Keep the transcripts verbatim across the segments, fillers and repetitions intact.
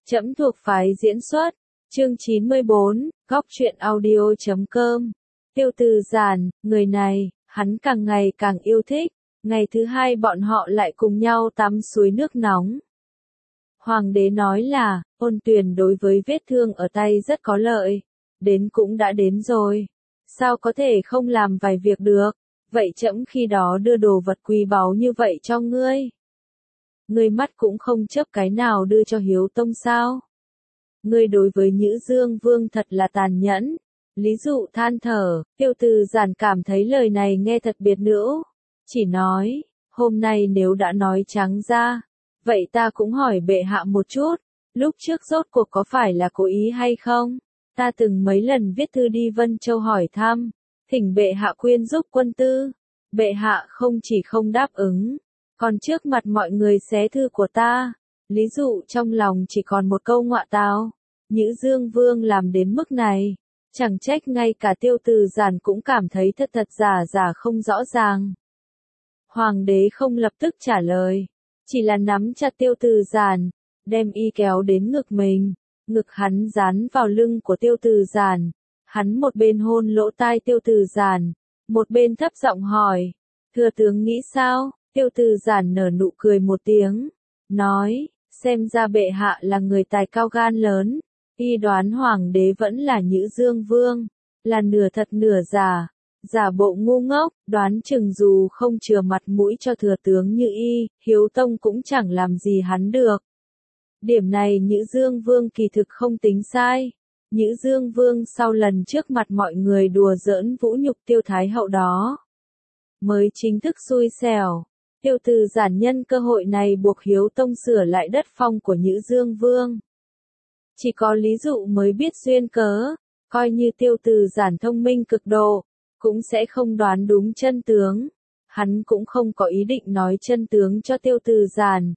Trẫm thuộc phái diễn xuất. Chương chín mươi bốn, góc truyện audio chấm com. Tiêu Từ Giản, người này, hắn càng ngày càng yêu thích. Ngày thứ hai bọn họ lại cùng nhau tắm suối nước nóng. Hoàng đế nói là, Ôn Tuyền đối với vết thương ở tay rất có lợi. Đến cũng đã đến rồi. Sao có thể không làm vài việc được? Vậy trẫm khi đó đưa đồ vật quý báu như vậy cho ngươi. Ngươi mắt cũng không chớp cái nào đưa cho Hiếu Tông sao? Ngươi đối với Nhữ Dương Vương thật là tàn nhẫn. Lý Dụ than thở, Tiêu Từ Giản cảm thấy lời này nghe thật biệt nữ. Chỉ nói, hôm nay nếu đã nói trắng ra, vậy ta cũng hỏi bệ hạ một chút, lúc trước rốt cuộc có phải là cố ý hay không? Ta từng mấy lần viết thư đi Vân Châu hỏi thăm, thỉnh bệ hạ khuyên giúp quân tư. Bệ hạ không chỉ không đáp ứng, còn trước mặt mọi người xé thư của ta. Lý Dụ trong lòng chỉ còn một câu ngọa tào. Nhữ Dương Vương làm đến mức này, chẳng trách ngay cả Tiêu Từ Giản cũng cảm thấy thật thật giả giả không rõ ràng. Hoàng đế không lập tức trả lời, chỉ là nắm chặt Tiêu Từ Giản, đem y kéo đến ngực mình, ngực hắn dán vào lưng của Tiêu Từ Giản. Hắn một bên hôn lỗ tai Tiêu Từ Giản, một bên thấp giọng hỏi, thừa tướng nghĩ sao? Tiêu Từ Giản nở nụ cười một tiếng, nói, xem ra bệ hạ là người tài cao gan lớn. Y đoán hoàng đế vẫn là Nhữ Dương Vương, là nửa thật nửa giả, giả bộ ngu ngốc, đoán chừng dù không chừa mặt mũi cho thừa tướng như y, Hiếu Tông cũng chẳng làm gì hắn được. Điểm này Nhữ Dương Vương kỳ thực không tính sai. Nhữ Dương Vương sau lần trước mặt mọi người đùa giỡn vũ nhục Tiêu Thái Hậu đó, mới chính thức xui xẻo. Tiêu Từ Giản nhân cơ hội này buộc Hiếu Tông sửa lại đất phong của Nhữ Dương Vương. Chỉ có Lý Dụ mới biết duyên cớ, coi như Tiêu Từ Giản thông minh cực độ, cũng sẽ không đoán đúng chân tướng. Hắn cũng không có ý định nói chân tướng cho Tiêu Từ Giản.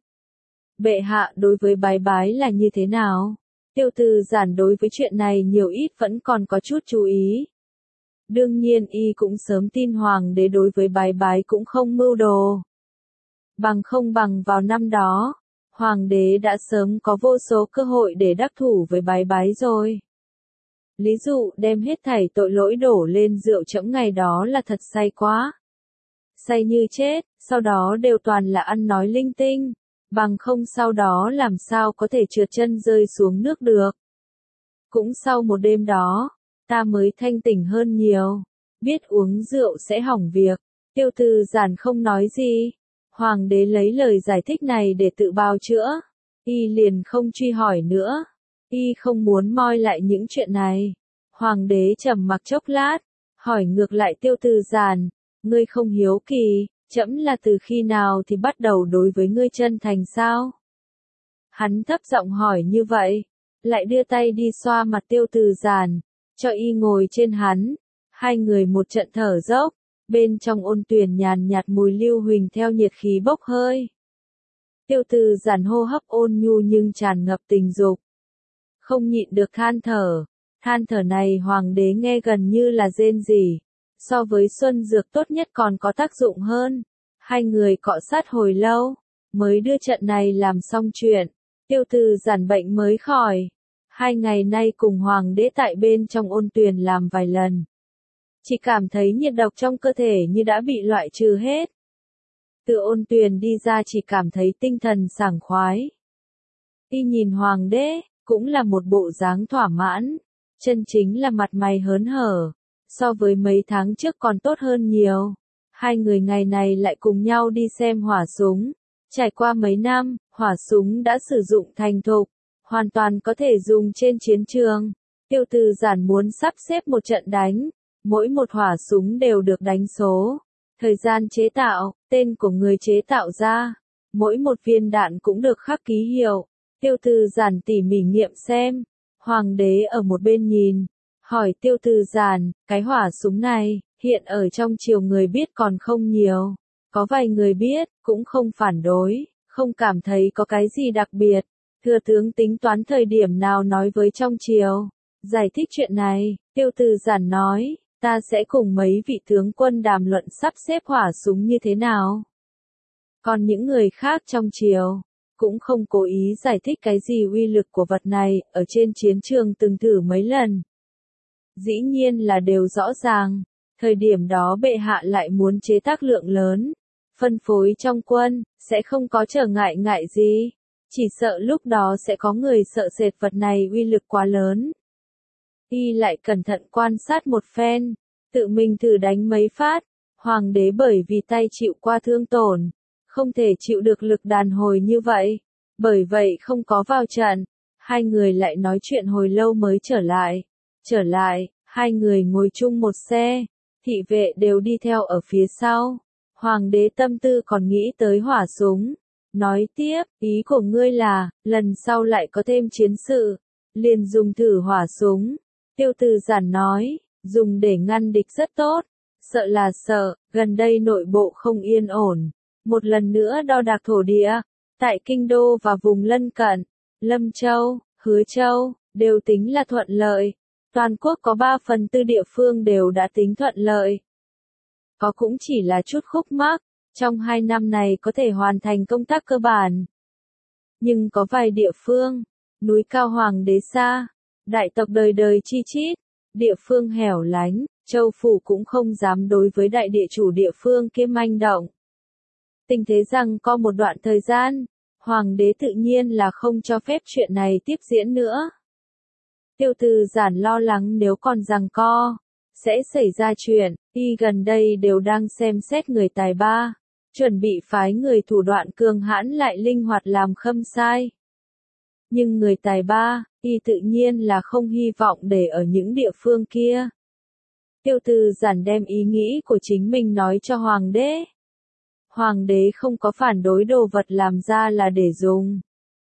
Bệ hạ đối với bái bái là như thế nào? Tiêu Từ Giản đối với chuyện này nhiều ít vẫn còn có chút chú ý. Đương nhiên y cũng sớm tin hoàng đế đối với bái bái cũng không mưu đồ. Bằng không bằng vào năm đó, hoàng đế đã sớm có vô số cơ hội để đắc thủ với bái bái rồi. Lý Dụ đem hết thảy tội lỗi đổ lên rượu trẫm ngày đó là thật say quá. Say như chết, sau đó đều toàn là ăn nói linh tinh. Bằng không sau đó làm sao có thể trượt chân rơi xuống nước được. Cũng sau một đêm đó, ta mới thanh tỉnh hơn nhiều. Biết uống rượu sẽ hỏng việc. Tiêu Từ Giản không nói gì. Hoàng đế lấy lời giải thích này để tự bào chữa. Y liền không truy hỏi nữa. Y không muốn moi lại những chuyện này. Hoàng đế trầm mặc chốc lát, hỏi ngược lại Tiêu Từ Giản, ngươi không hiếu kỳ, trẫm là từ khi nào thì bắt đầu đối với ngươi chân thành sao? Hắn thấp giọng hỏi như vậy, lại đưa tay đi xoa mặt Tiêu Từ Giản, cho y ngồi trên hắn. Hai người một trận thở dốc, bên trong Ôn Tuyền nhàn nhạt mùi lưu huỳnh theo nhiệt khí bốc hơi. Tiêu Từ Giản hô hấp ôn nhu nhưng tràn ngập tình dục. Không nhịn được than thở, than thở này hoàng đế nghe gần như là rên rỉ. So với xuân dược tốt nhất còn có tác dụng hơn. Hai người cọ sát hồi lâu, mới đưa trận này làm xong chuyện. Tiêu Từ Giản bệnh mới khỏi. Hai ngày nay cùng hoàng đế tại bên trong Ôn Tuyền làm vài lần. Chỉ cảm thấy nhiệt độc trong cơ thể như đã bị loại trừ hết. Từ Ôn Tuyền đi ra chỉ cảm thấy tinh thần sảng khoái. Y nhìn hoàng đế, cũng là một bộ dáng thỏa mãn. Chân chính là mặt mày hớn hở. So với mấy tháng trước còn tốt hơn nhiều. Hai người ngày này lại cùng nhau đi xem hỏa súng. Trải qua mấy năm, hỏa súng đã sử dụng thành thục, hoàn toàn có thể dùng trên chiến trường. Tiêu Từ Giản muốn sắp xếp một trận đánh, mỗi một hỏa súng đều được đánh số, thời gian chế tạo, tên của người chế tạo ra, mỗi một viên đạn cũng được khắc ký hiệu. Tiêu Từ Giản tỉ mỉ nghiệm xem, hoàng đế ở một bên nhìn, hỏi Tiêu Từ Giản, cái hỏa súng này, hiện ở trong triều người biết còn không nhiều, có vài người biết, cũng không phản đối, không cảm thấy có cái gì đặc biệt. Thừa tướng tính toán thời điểm nào nói với trong triều, giải thích chuyện này. Tiêu Từ Giản nói, ta sẽ cùng mấy vị tướng quân đàm luận sắp xếp hỏa súng như thế nào. Còn những người khác trong triều, cũng không cố ý giải thích cái gì uy lực của vật này, ở trên chiến trường từng thử mấy lần. Dĩ nhiên là đều rõ ràng, thời điểm đó bệ hạ lại muốn chế tác lượng lớn, phân phối trong quân, sẽ không có trở ngại ngại gì, chỉ sợ lúc đó sẽ có người sợ sệt vật này uy lực quá lớn. Y lại cẩn thận quan sát một phen, tự mình thử đánh mấy phát, hoàng đế bởi vì tay chịu qua thương tổn, không thể chịu được lực đàn hồi như vậy, bởi vậy không có vào trận, hai người lại nói chuyện hồi lâu mới trở lại, trở lại, hai người ngồi chung một xe, thị vệ đều đi theo ở phía sau, hoàng đế tâm tư còn nghĩ tới hỏa súng, nói tiếp, ý của ngươi là, lần sau lại có thêm chiến sự, liền dùng thử hỏa súng, Tiêu Từ Giản nói, dùng để ngăn địch rất tốt, sợ là sợ, gần đây nội bộ không yên ổn. Một lần nữa đo đạc thổ địa, tại Kinh Đô và vùng lân cận, Lâm Châu, Hứa Châu, đều tính là thuận lợi. Toàn quốc có ba phần tư địa phương đều đã tính thuận lợi. Có cũng chỉ là chút khúc mắc, trong hai năm này có thể hoàn thành công tác cơ bản. Nhưng có vài địa phương, núi cao hoàng đế xa, đại tộc đời đời chi chít, địa phương hẻo lánh, châu phủ cũng không dám đối với đại địa chủ địa phương kia manh động. Tình thế rằng có một đoạn thời gian, hoàng đế tự nhiên là không cho phép chuyện này tiếp diễn nữa. Tiêu Từ Giản lo lắng nếu còn giằng co, sẽ xảy ra chuyện, y gần đây đều đang xem xét người tài ba, chuẩn bị phái người thủ đoạn cường hãn lại linh hoạt làm khâm sai. Nhưng người tài ba, y tự nhiên là không hy vọng để ở những địa phương kia. Tiêu Từ Giản đem ý nghĩ của chính mình nói cho hoàng đế. Hoàng đế không có phản đối đồ vật làm ra là để dùng.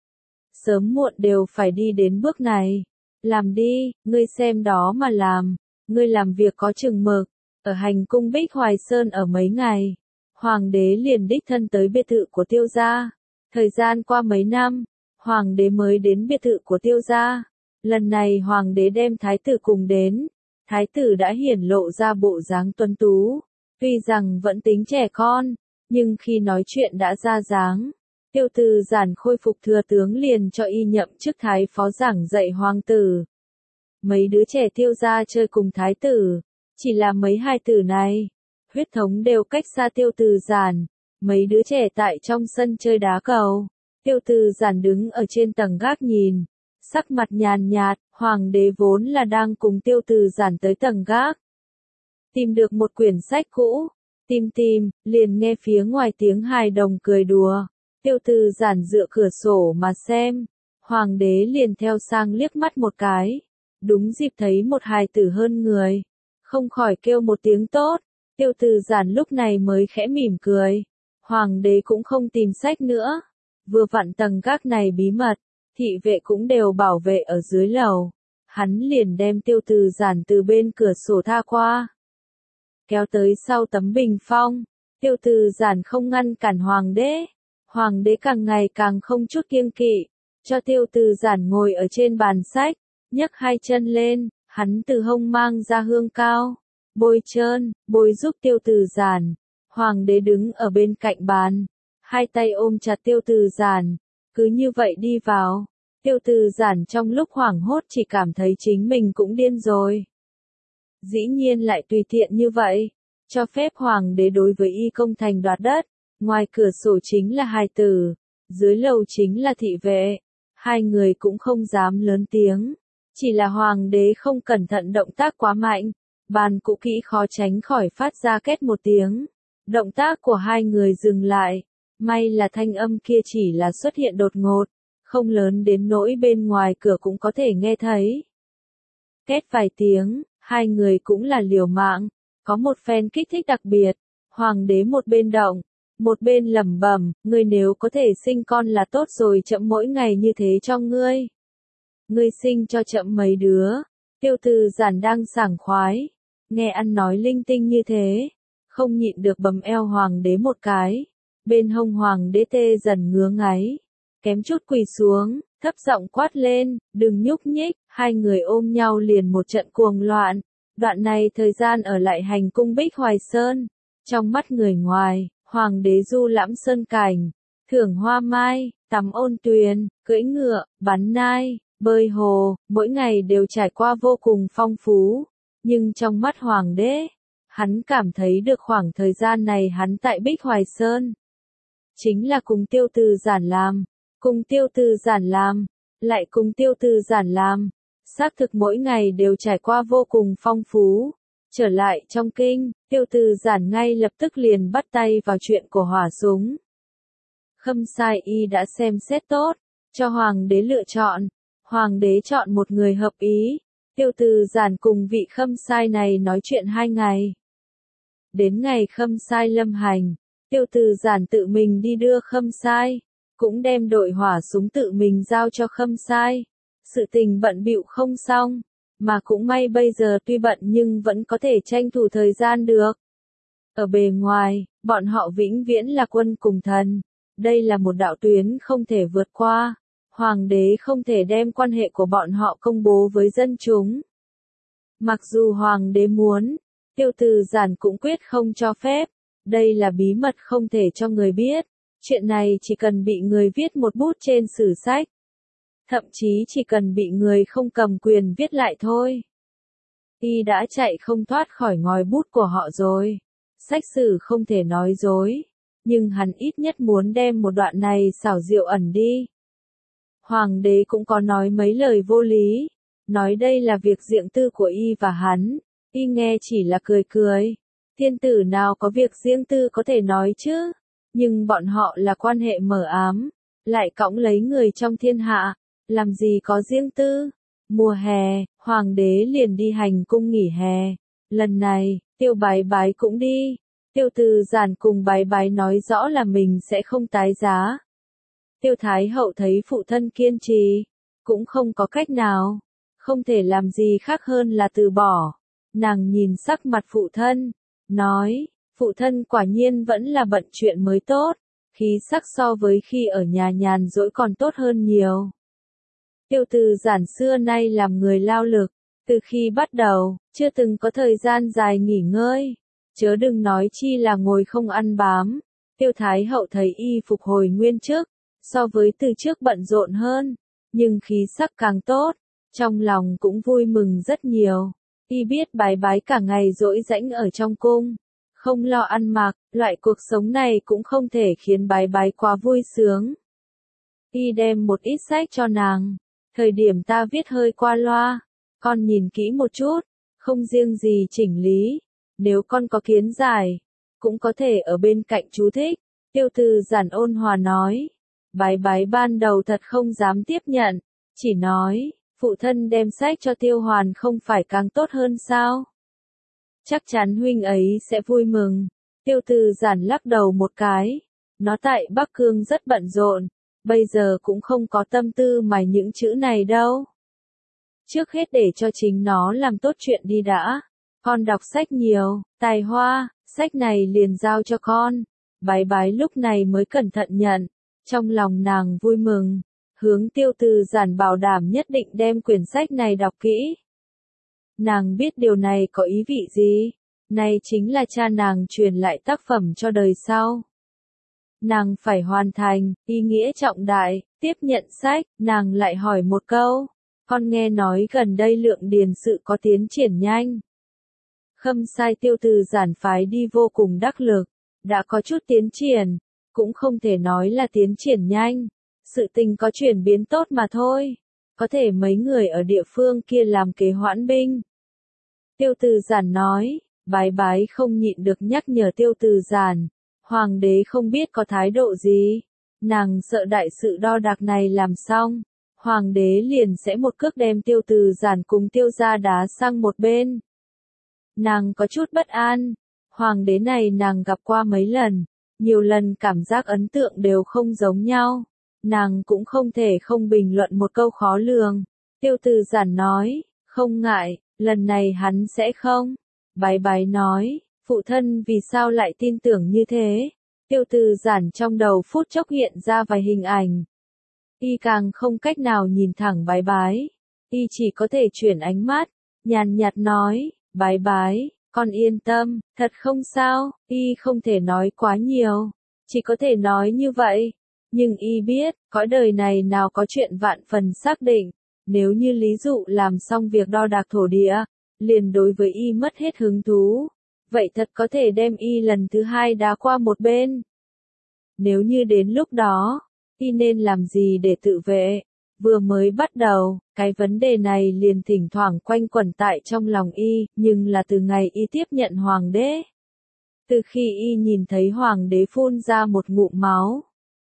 Sớm muộn đều phải đi đến bước này. Làm đi, ngươi xem đó mà làm. Ngươi làm việc có chừng mực. Ở hành cung Bích Hoài Sơn ở mấy ngày, hoàng đế liền đích thân tới biệt thự của Tiêu gia. Thời gian qua mấy năm, hoàng đế mới đến biệt thự của Tiêu gia. Lần này hoàng đế đem thái tử cùng đến. Thái tử đã hiển lộ ra bộ dáng tuấn tú. Tuy rằng vẫn tính trẻ con, nhưng khi nói chuyện đã ra dáng. Tiêu Từ Giản khôi phục thừa tướng liền cho y nhậm chức thái phó giảng dạy hoàng tử. Mấy đứa trẻ Tiêu gia chơi cùng thái tử, chỉ là mấy hài tử này, huyết thống đều cách xa Tiêu Từ Giản. Mấy đứa trẻ tại trong sân chơi đá cầu, Tiêu Từ Giản đứng ở trên tầng gác nhìn, sắc mặt nhàn nhạt, hoàng đế vốn là đang cùng Tiêu Từ Giản tới tầng gác. Tìm được một quyển sách cũ, tìm tìm, liền nghe phía ngoài tiếng hài đồng cười đùa. Tiêu Từ Giản dựa cửa sổ mà xem, hoàng đế liền theo sang liếc mắt một cái. Đúng dịp thấy một hài tử hơn người, không khỏi kêu một tiếng tốt. Tiêu Từ Giản lúc này mới khẽ mỉm cười. Hoàng đế cũng không tìm sách nữa. Vừa vặn tầng gác này bí mật, thị vệ cũng đều bảo vệ ở dưới lầu. Hắn liền đem Tiêu Từ Giản từ bên cửa sổ tha qua, kéo tới sau tấm bình phong. Tiêu Từ Giản không ngăn cản hoàng đế. Hoàng đế càng ngày càng không chút kiêng kỵ, cho Tiêu Từ Giản ngồi ở trên bàn sách, nhấc hai chân lên, hắn từ hông mang ra hương cao, bôi trơn, bôi giúp Tiêu Từ Giản. Hoàng đế đứng ở bên cạnh bàn, hai tay ôm chặt Tiêu Từ Giản, cứ như vậy đi vào. Tiêu Từ Giản trong lúc hoảng hốt chỉ cảm thấy chính mình cũng điên rồi. Dĩ nhiên lại tùy tiện như vậy, cho phép hoàng đế đối với y công thành đoạt đất, ngoài cửa sổ chính là hài tử, dưới lầu chính là thị vệ, hai người cũng không dám lớn tiếng, chỉ là hoàng đế không cẩn thận động tác quá mạnh, bàn cũ kỹ khó tránh khỏi phát ra két một tiếng, động tác của hai người dừng lại, may là thanh âm kia chỉ là xuất hiện đột ngột, không lớn đến nỗi bên ngoài cửa cũng có thể nghe thấy. Két vài tiếng, hai người cũng là liều mạng, có một phen kích thích đặc biệt, hoàng đế một bên động, một bên lẩm bẩm, ngươi nếu có thể sinh con là tốt rồi, chậm mỗi ngày như thế cho ngươi. Ngươi sinh cho chậm mấy đứa. Tiêu Từ Giản đang sảng khoái, nghe ăn nói linh tinh như thế, không nhịn được bấm eo hoàng đế một cái. Bên hông hoàng đế tê dần ngứa ngáy, kém chút quỳ xuống, thấp giọng quát lên, đừng nhúc nhích. Hai người ôm nhau liền một trận cuồng loạn. Đoạn này thời gian ở lại hành cung Bích Hoài Sơn, trong mắt người ngoài, hoàng đế du lãm sơn cảnh, thưởng hoa mai, tắm ôn tuyền, cưỡi ngựa, bắn nai, bơi hồ, mỗi ngày đều trải qua vô cùng phong phú. Nhưng trong mắt hoàng đế, hắn cảm thấy được khoảng thời gian này hắn tại Bích Hoài Sơn. Chính là cùng tiêu từ giản làm, cùng tiêu từ giản làm, lại cùng tiêu từ giản làm. Xác thực mỗi ngày đều trải qua vô cùng phong phú. Trở lại trong kinh, tiêu từ giản ngay lập tức liền bắt tay vào chuyện của hỏa súng. Khâm Sai y đã xem xét tốt, cho hoàng đế lựa chọn. Hoàng đế chọn một người hợp ý. Tiêu từ giản cùng vị Khâm Sai này nói chuyện hai ngày. Đến ngày Khâm Sai lâm hành, tiêu từ giản tự mình đi đưa Khâm Sai, cũng đem đội hỏa súng tự mình giao cho Khâm Sai. Sự tình bận bịu không xong, mà cũng may bây giờ tuy bận nhưng vẫn có thể tranh thủ thời gian được. Ở bề ngoài, bọn họ vĩnh viễn là quân cùng thần. Đây là một đạo tuyến không thể vượt qua. Hoàng đế không thể đem quan hệ của bọn họ công bố với dân chúng. Mặc dù hoàng đế muốn, tiêu từ giản cũng quyết không cho phép. Đây là bí mật không thể cho người biết. Chuyện này chỉ cần bị người viết một bút trên sử sách. Thậm chí chỉ cần bị người không cầm quyền viết lại thôi. Y đã chạy không thoát khỏi ngòi bút của họ rồi. Sách sử không thể nói dối. Nhưng hắn ít nhất muốn đem một đoạn này xảo diệu ẩn đi. Hoàng đế cũng có nói mấy lời vô lý. Nói đây là việc riêng tư của y và hắn. Y nghe chỉ là cười cười. Thiên tử nào có việc riêng tư có thể nói chứ. Nhưng bọn họ là quan hệ mờ ám. Lại cõng lấy người trong thiên hạ. Làm gì có riêng tư. Mùa hè, hoàng đế liền đi hành cung nghỉ hè. Lần này, tiêu bái bái cũng đi. Tiêu từ giản cùng bái bái nói rõ là mình sẽ không tái giá. Tiêu Thái hậu thấy phụ thân kiên trì. Cũng không có cách nào. Không thể làm gì khác hơn là từ bỏ. Nàng nhìn sắc mặt phụ thân. Nói, phụ thân quả nhiên vẫn là bận chuyện mới tốt. Khí sắc so với khi ở nhà nhàn rỗi còn tốt hơn nhiều. Tiêu từ giản xưa nay làm người lao lực. Từ khi bắt đầu, chưa từng có thời gian dài nghỉ ngơi. Chớ đừng nói chi là ngồi không ăn bám. Tiêu Thái hậu thấy y phục hồi nguyên trước. So với từ trước bận rộn hơn. Nhưng khí sắc càng tốt. Trong lòng cũng vui mừng rất nhiều. Y biết bái bái cả ngày rỗi rãnh ở trong cung. Không lo ăn mặc, loại cuộc sống này cũng không thể khiến bái bái quá vui sướng. Y đem một ít sách cho nàng. Thời điểm ta viết hơi qua loa. Con nhìn kỹ một chút. Không riêng gì chỉnh lý. Nếu con có kiến giải. Cũng có thể ở bên cạnh chú thích. Tiêu từ giản ôn hòa nói. Bái bái ban đầu thật không dám tiếp nhận. Chỉ nói. Phụ thân đem sách cho Tiêu Hoàn không phải càng tốt hơn sao? Chắc chắn huynh ấy sẽ vui mừng. Tiêu từ giản lắc đầu một cái. Nó tại Bắc Cương rất bận rộn. Bây giờ cũng không có tâm tư mài những chữ này đâu. Trước hết để cho chính nó làm tốt chuyện đi đã. Con đọc sách nhiều, tài hoa, sách này liền giao cho con. Bái bái lúc này mới cẩn thận nhận. Trong lòng nàng vui mừng. Hướng tiêu từ giản bảo đảm nhất định đem quyển sách này đọc kỹ. Nàng biết điều này có ý vị gì. Này chính là cha nàng truyền lại tác phẩm cho đời sau. Nàng phải hoàn thành, ý nghĩa trọng đại, tiếp nhận sách, nàng lại hỏi một câu. Con nghe nói gần đây lượng điền sự có tiến triển nhanh. Khâm Sai tiêu từ giản phái đi vô cùng đắc lực, đã có chút tiến triển, cũng không thể nói là tiến triển nhanh. Sự tình có chuyển biến tốt mà thôi. Có thể mấy người ở địa phương kia làm kế hoãn binh. Tiêu từ giản nói, bái bái không nhịn được nhắc nhở tiêu từ giản. Hoàng đế không biết có thái độ gì. Nàng sợ đại sự đo đạc này làm xong. Hoàng đế liền sẽ một cước đem tiêu từ giản cùng tiêu gia đá sang một bên. Nàng có chút bất an. Hoàng đế này nàng gặp qua mấy lần. Nhiều lần cảm giác ấn tượng đều không giống nhau. Nàng cũng không thể không bình luận một câu khó lường. Tiêu từ giản nói, không ngại, lần này hắn sẽ không. Bái bái nói, phụ thân vì sao lại tin tưởng như thế. Tiêu từ giản trong đầu phút chốc hiện ra vài hình ảnh. Y càng không cách nào nhìn thẳng bái bái. Y chỉ có thể chuyển ánh mắt, nhàn nhạt nói, bái bái, con yên tâm, thật không sao. Y không thể nói quá nhiều, chỉ có thể nói như vậy. Nhưng y biết, cõi đời này nào có chuyện vạn phần xác định, nếu như Lý Dụ làm xong việc đo đạc thổ địa, liền đối với y mất hết hứng thú, vậy thật có thể đem y lần thứ hai đá qua một bên. Nếu như đến lúc đó, y nên làm gì để tự vệ? Vừa mới bắt đầu, cái vấn đề này liền thỉnh thoảng quanh quẩn tại trong lòng y, nhưng là từ ngày y tiếp nhận hoàng đế. Từ khi y nhìn thấy hoàng đế phun ra một ngụm máu,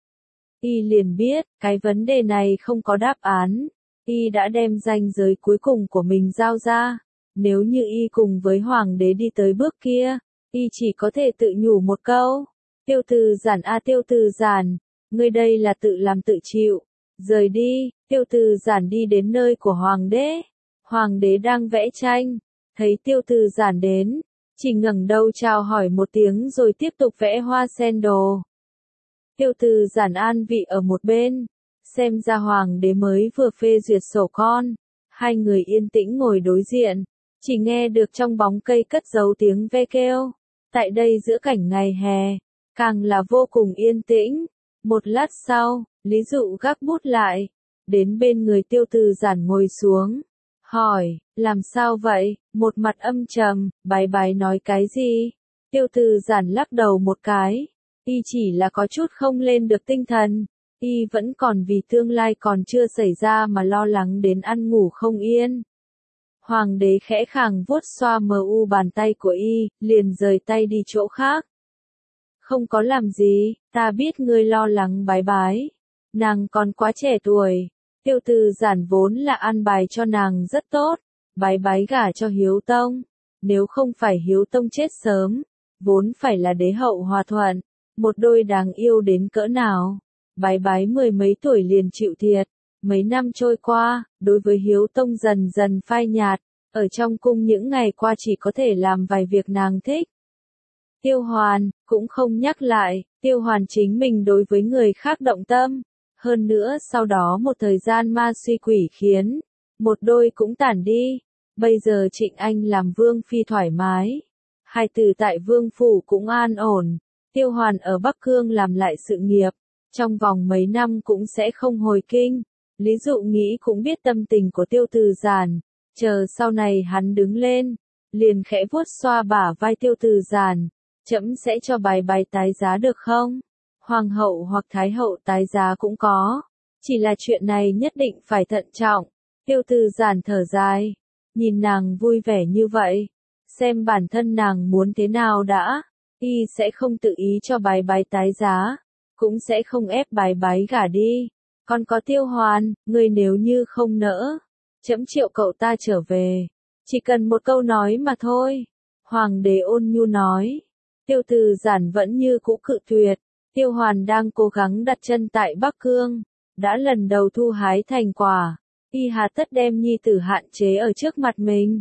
y liền biết, cái vấn đề này không có đáp án. Y đã đem ranh giới cuối cùng của mình giao ra. Nếu như y cùng với hoàng đế đi tới bước kia, y chỉ có thể tự nhủ một câu. Tiêu Từ Giản a Tiêu Từ Giản, ngươi đây là tự làm tự chịu. Rời đi, Tiêu Từ Giản đi đến nơi của hoàng đế. Hoàng đế đang vẽ tranh, thấy Tiêu Từ Giản đến, chỉ ngẩng đầu chào hỏi một tiếng rồi tiếp tục vẽ hoa sen đồ. Tiêu Từ Giản an vị ở một bên, xem ra hoàng đế mới vừa phê duyệt sổ con. Hai người yên tĩnh ngồi đối diện, chỉ nghe được trong bóng cây cất giấu tiếng ve kêu. Tại đây giữa cảnh ngày hè, càng là vô cùng yên tĩnh. Một lát sau, Lý Dụ gác bút lại, đến bên người Tiêu Từ Giản ngồi xuống, hỏi, làm sao vậy? Một mặt âm trầm, bái bái nói cái gì? Tiêu Từ Giản lắc đầu một cái, y chỉ là có chút không lên được tinh thần, y vẫn còn vì tương lai còn chưa xảy ra mà lo lắng đến ăn ngủ không yên. Hoàng đế khẽ khàng vuốt xoa mờ u bàn tay của y, liền rời tay đi chỗ khác. Không có làm gì, ta biết ngươi lo lắng bái bái. Nàng còn quá trẻ tuổi. Tiêu Từ Giản vốn là an bài cho nàng rất tốt. Bái bái gả cho Hiếu Tông. Nếu không phải Hiếu Tông chết sớm, vốn phải là đế hậu hòa thuận. Một đôi đáng yêu đến cỡ nào. Bái bái mười mấy tuổi liền chịu thiệt. Mấy năm trôi qua, đối với Hiếu Tông dần dần phai nhạt. Ở trong cung những ngày qua chỉ có thể làm vài việc nàng thích. Tiêu Hoàn, cũng không nhắc lại, Tiêu Hoàn chính mình đối với người khác động tâm. Hơn nữa sau đó một thời gian ma suy quỷ khiến, một đôi cũng tản đi. Bây giờ Trịnh Anh làm vương phi thoải mái. Hai tử tại vương phủ cũng an ổn. Tiêu Hoàn ở Bắc Cương làm lại sự nghiệp. Trong vòng mấy năm cũng sẽ không hồi kinh. Lý Dụ nghĩ cũng biết tâm tình của Tiêu Từ Giản. Chờ sau này hắn đứng lên, liền khẽ vuốt xoa bả vai Tiêu Từ Giản. Trẫm sẽ cho bái bái tái giá được không? Hoàng hậu hoặc thái hậu tái giá cũng có. Chỉ là chuyện này nhất định phải thận trọng. Tiêu Từ Giản thở dài. Nhìn nàng vui vẻ như vậy. Xem bản thân nàng muốn thế nào đã. Y sẽ không tự ý cho bái bái tái giá. Cũng sẽ không ép bái bái gả đi. Còn có Tiêu Hoàn, người nếu như không nỡ. Trẫm triệu cậu ta trở về. Chỉ cần một câu nói mà thôi. Hoàng đế ôn nhu nói. Tiêu Từ Giản vẫn như cũ cự tuyệt. Tiêu Hoàn đang cố gắng đặt chân tại Bắc Cương. Đã lần đầu thu hái thành quả. Y hà tất đem nhi tử hạn chế ở trước mặt mình.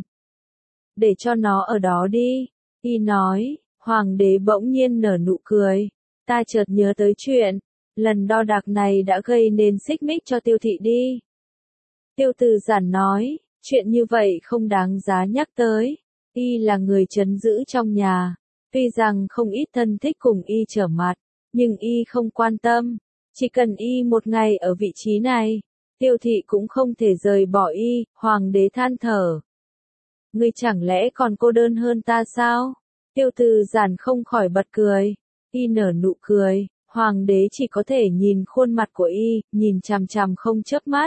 Để cho nó ở đó đi. Y nói. Hoàng đế bỗng nhiên nở nụ cười. Ta chợt nhớ tới chuyện. Lần đo đạc này đã gây nên xích mích cho Tiêu thị đi. Tiêu Từ Giản nói. Chuyện như vậy không đáng giá nhắc tới. Y là người trấn giữ trong nhà. Tuy rằng không ít thân thích cùng y trở mặt, nhưng y không quan tâm. Chỉ cần y một ngày ở vị trí này, Tiêu thị cũng không thể rời bỏ y. Hoàng đế than thở. Ngươi chẳng lẽ còn cô đơn hơn ta sao? Tiêu Từ Giản không khỏi bật cười. Y nở nụ cười. Hoàng đế chỉ có thể nhìn khuôn mặt của y, nhìn chằm chằm không chớp mắt.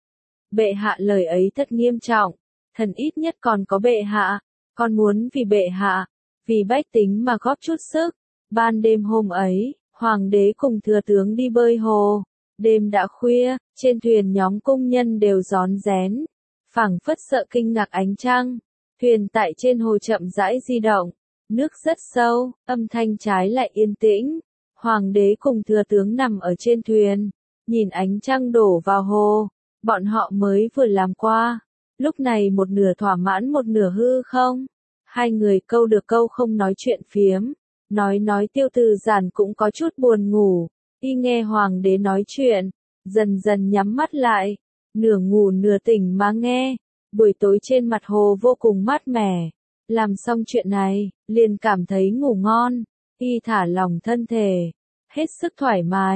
Bệ hạ lời ấy thật nghiêm trọng. Thần ít nhất còn có bệ hạ. Con muốn vì bệ hạ, vì bách tính mà góp chút sức. Ban đêm hôm ấy, hoàng đế cùng thừa tướng đi bơi hồ. Đêm đã khuya, trên thuyền nhóm cung nhân đều rón rén. Phảng phất sợ kinh ngạc ánh trăng. Thuyền tại trên hồ chậm rãi di động. Nước rất sâu, âm thanh trái lại yên tĩnh. Hoàng đế cùng thừa tướng nằm ở trên thuyền. Nhìn ánh trăng đổ vào hồ. Bọn họ mới vừa làm qua. Lúc này một nửa thỏa mãn một nửa hư không. Hai người câu được câu không nói chuyện phiếm. Nói nói Tiêu Từ Giản cũng có chút buồn ngủ. Y nghe hoàng đế nói chuyện. Dần dần nhắm mắt lại. Nửa ngủ nửa tỉnh mà nghe. Buổi tối trên mặt hồ vô cùng mát mẻ. Làm xong chuyện này, liền cảm thấy ngủ ngon. Y thả lòng thân thể. Hết sức thoải mái.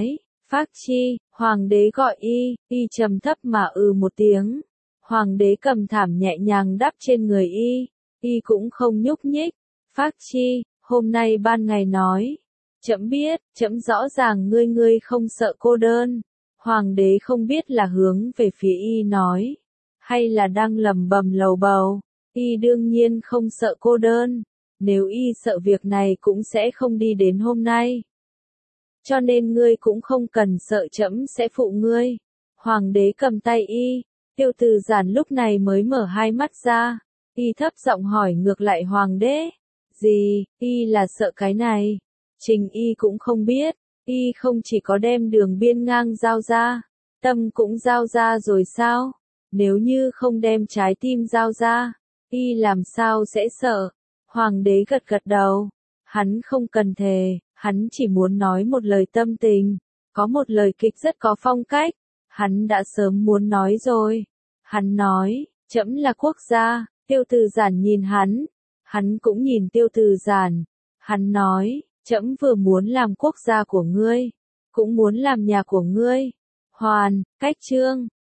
Phác chi, hoàng đế gọi y, y trầm thấp mà ừ một tiếng. Hoàng đế cầm thảm nhẹ nhàng đắp trên người y, y cũng không nhúc nhích. Phác chi, hôm nay ban ngày nói. Trẫm biết, trẫm rõ ràng ngươi ngươi không sợ cô đơn. Hoàng đế không biết là hướng về phía y nói, hay là đang lẩm bẩm lầu bầu. Y đương nhiên không sợ cô đơn, nếu y sợ việc này cũng sẽ không đi đến hôm nay. Cho nên ngươi cũng không cần sợ trẫm sẽ phụ ngươi. Hoàng đế cầm tay y, Tiêu Từ Giản lúc này mới mở hai mắt ra, y thấp giọng hỏi ngược lại hoàng đế, gì, y là sợ cái này? Trình y cũng không biết, y không chỉ có đem đường biên ngang giao ra, tâm cũng giao ra rồi sao? Nếu như không đem trái tim giao ra, y làm sao sẽ sợ? Hoàng đế gật gật đầu, hắn không cần thề, hắn chỉ muốn nói một lời tâm tình, có một lời kịch rất có phong cách, hắn đã sớm muốn nói rồi. Hắn nói, trẫm là quốc gia. Tiêu Từ Giản nhìn hắn, hắn cũng nhìn Tiêu Từ Giản, hắn nói, trẫm vừa muốn làm quốc gia của ngươi, cũng muốn làm nhà của ngươi. Hoàn, cách chương